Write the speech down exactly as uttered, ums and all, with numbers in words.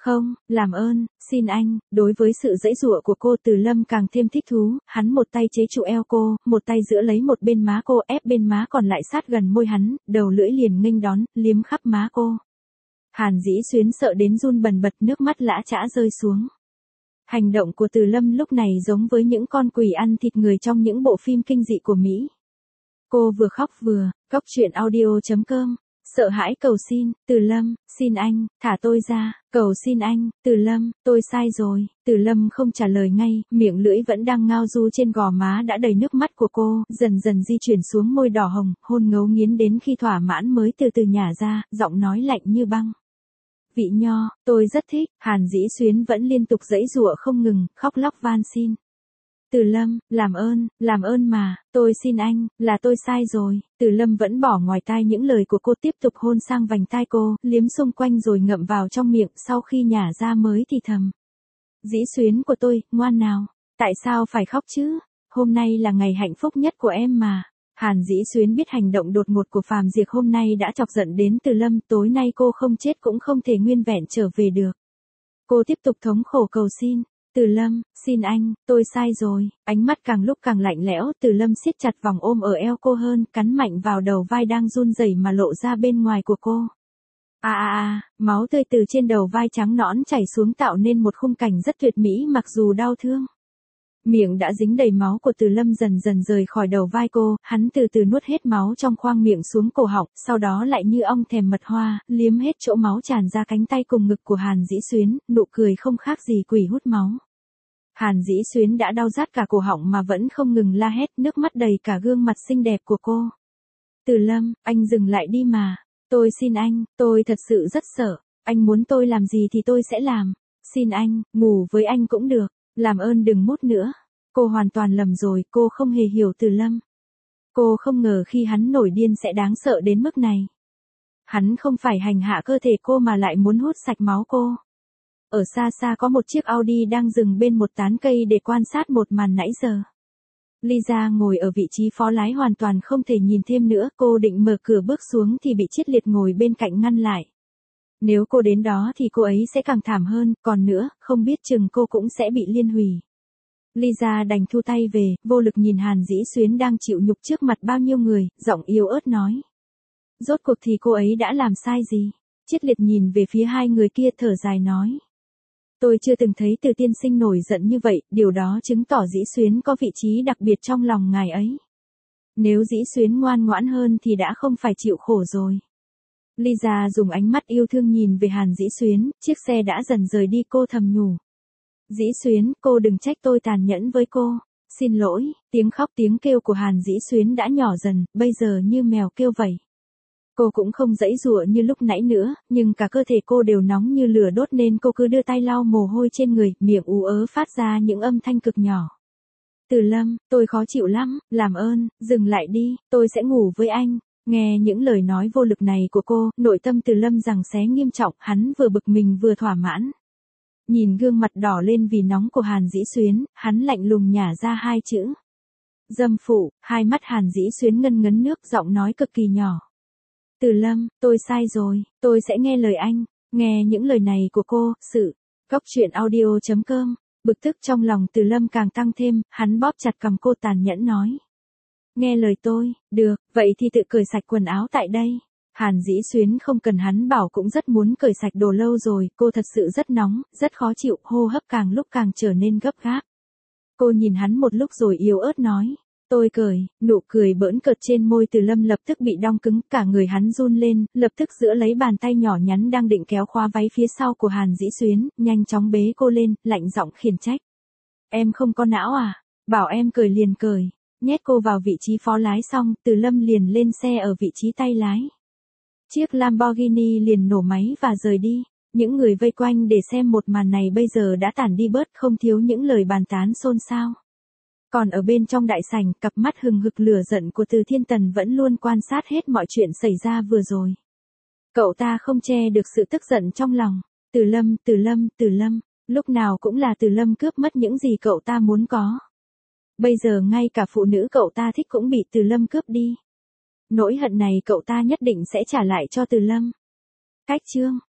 Không, làm ơn, xin anh. Đối với sự giãy giụa của cô, Từ Lâm càng thêm thích thú, hắn một tay chế trụ eo cô, một tay giữ lấy một bên má cô, ép bên má còn lại sát gần môi hắn, đầu lưỡi liền nghênh đón, liếm khắp má cô. Hàn Dĩ Xuyến sợ đến run bần bật, nước mắt lã chã rơi xuống. Hành động của Từ Lâm lúc này giống với những con quỷ ăn thịt người trong những bộ phim kinh dị của Mỹ. Cô vừa khóc vừa, Cóc truyện audio chấm com. Sợ hãi cầu xin, Từ Lâm, xin anh, thả tôi ra, cầu xin anh, Từ Lâm, tôi sai rồi. Từ Lâm không trả lời ngay, miệng lưỡi vẫn đang ngao du trên gò má đã đầy nước mắt của cô, dần dần di chuyển xuống môi đỏ hồng, hôn ngấu nghiến đến khi thỏa mãn mới từ từ nhả ra, giọng nói lạnh như băng. Vị nho, tôi rất thích. Hàn Dĩ Xuyến vẫn liên tục giãy giụa không ngừng, khóc lóc van xin. Từ Lâm, làm ơn, làm ơn mà, tôi xin anh, là tôi sai rồi. Từ Lâm vẫn bỏ ngoài tai những lời của cô, tiếp tục hôn sang vành tai cô, liếm xung quanh rồi ngậm vào trong miệng, sau khi nhả ra mới thì thầm. Dĩ Xuyến của tôi, ngoan nào, tại sao phải khóc chứ? Hôm nay là ngày hạnh phúc nhất của em mà. Hàn Dĩ Xuyến biết hành động đột ngột của Phàm Diệp hôm nay đã chọc giận đến Từ Lâm, tối nay cô không chết cũng không thể nguyên vẹn trở về được. Cô tiếp tục thống khổ cầu xin. Từ Lâm, xin anh, tôi sai rồi. Ánh mắt càng lúc càng lạnh lẽo, Từ Lâm siết chặt vòng ôm ở eo cô hơn, cắn mạnh vào đầu vai đang run rẩy mà lộ ra bên ngoài của cô. À à à, máu tươi từ trên đầu vai trắng nõn chảy xuống tạo nên một khung cảnh rất tuyệt mỹ mặc dù đau thương. Miệng đã dính đầy máu của Từ Lâm dần dần rời khỏi đầu vai cô, hắn từ từ nuốt hết máu trong khoang miệng xuống cổ họng, sau đó lại như ong thèm mật hoa, liếm hết chỗ máu tràn ra cánh tay cùng ngực của Hàn Dĩ Xuyến, nụ cười không khác gì quỷ hút máu. Hàn Dĩ Xuyến đã đau rát cả cổ họng mà vẫn không ngừng la hét, nước mắt đầy cả gương mặt xinh đẹp của cô. Từ Lâm, anh dừng lại đi mà. Tôi xin anh, tôi thật sự rất sợ. Anh muốn tôi làm gì thì tôi sẽ làm. Xin anh, ngủ với anh cũng được. Làm ơn đừng mút nữa. Cô hoàn toàn lầm rồi, cô không hề hiểu Từ Lâm. Cô không ngờ khi hắn nổi điên sẽ đáng sợ đến mức này. Hắn không phải hành hạ cơ thể cô mà lại muốn hút sạch máu cô. Ở xa xa có một chiếc Audi đang dừng bên một tán cây để quan sát một màn nãy giờ. Lisa ngồi ở vị trí phó lái hoàn toàn không thể nhìn thêm nữa, cô định mở cửa bước xuống thì bị Triết Liệt ngồi bên cạnh ngăn lại. Nếu cô đến đó thì cô ấy sẽ càng thảm hơn, còn nữa, không biết chừng cô cũng sẽ bị liên hủy. Lisa đành thu tay về, vô lực nhìn Hàn Dĩ Xuyến đang chịu nhục trước mặt bao nhiêu người, giọng yếu ớt nói. Rốt cuộc thì cô ấy đã làm sai gì? Triết Liệt nhìn về phía hai người kia thở dài nói. Tôi chưa từng thấy Từ tiên sinh nổi giận như vậy, điều đó chứng tỏ Dĩ Xuyến có vị trí đặc biệt trong lòng ngài ấy. Nếu Dĩ Xuyến ngoan ngoãn hơn thì đã không phải chịu khổ rồi. Lisa dùng ánh mắt yêu thương nhìn về Hàn Dĩ Xuyến, chiếc xe đã dần rời đi, cô thầm nhủ. Dĩ Xuyến, cô đừng trách tôi tàn nhẫn với cô. Xin lỗi, tiếng khóc tiếng kêu của Hàn Dĩ Xuyến đã nhỏ dần, bây giờ như mèo kêu vậy. Cô cũng không giãy giụa như lúc nãy nữa, nhưng cả cơ thể cô đều nóng như lửa đốt nên cô cứ đưa tay lau mồ hôi trên người, miệng ú ớ phát ra những âm thanh cực nhỏ. Từ Lâm, tôi khó chịu lắm, làm ơn, dừng lại đi, tôi sẽ ngủ với anh. Nghe những lời nói vô lực này của cô, nội tâm Từ Lâm giằng xé nghiêm trọng, hắn vừa bực mình vừa thỏa mãn. Nhìn gương mặt đỏ lên vì nóng của Hàn Dĩ Xuyến, hắn lạnh lùng nhả ra hai chữ. Dâm phụ, hai mắt Hàn Dĩ Xuyến ngân ngấn nước, giọng nói cực kỳ nhỏ. Từ Lâm, tôi sai rồi, tôi sẽ nghe lời anh. Nghe những lời này của cô, sự. Cóc truyện audio chấm com. Bực tức trong lòng Từ Lâm càng tăng thêm, hắn bóp chặt cằm cô tàn nhẫn nói. Nghe lời tôi, được, vậy thì tự cởi sạch quần áo tại đây. Hàn Dĩ Xuyến không cần hắn bảo cũng rất muốn cởi sạch đồ lâu rồi, cô thật sự rất nóng, rất khó chịu, hô hấp càng lúc càng trở nên gấp gáp. Cô nhìn hắn một lúc rồi yếu ớt nói. Tôi cười, nụ cười bỡn cợt trên môi Từ Lâm lập tức bị đong cứng, cả người hắn run lên, lập tức giơ lấy bàn tay nhỏ nhắn đang định kéo khóa váy phía sau của Hàn Dĩ Xuyến, nhanh chóng bế cô lên, lạnh giọng khiển trách. Em không có não à? Bảo em cười liền cười. Nhét cô vào vị trí phó lái xong, Từ Lâm liền lên xe ở vị trí tay lái. Chiếc Lamborghini liền nổ máy và rời đi. Những người vây quanh để xem một màn này bây giờ đã tản đi bớt, không thiếu những lời bàn tán xôn xao. Còn ở bên trong đại sảnh, cặp mắt hừng hực lửa giận của Từ Thiên Tần vẫn luôn quan sát hết mọi chuyện xảy ra vừa rồi. Cậu ta không che được sự tức giận trong lòng. Từ Lâm, Từ Lâm, Từ Lâm, lúc nào cũng là Từ Lâm cướp mất những gì cậu ta muốn có. Bây giờ ngay cả phụ nữ cậu ta thích cũng bị Từ Lâm cướp đi. Nỗi hận này cậu ta nhất định sẽ trả lại cho Từ Lâm. Cách chương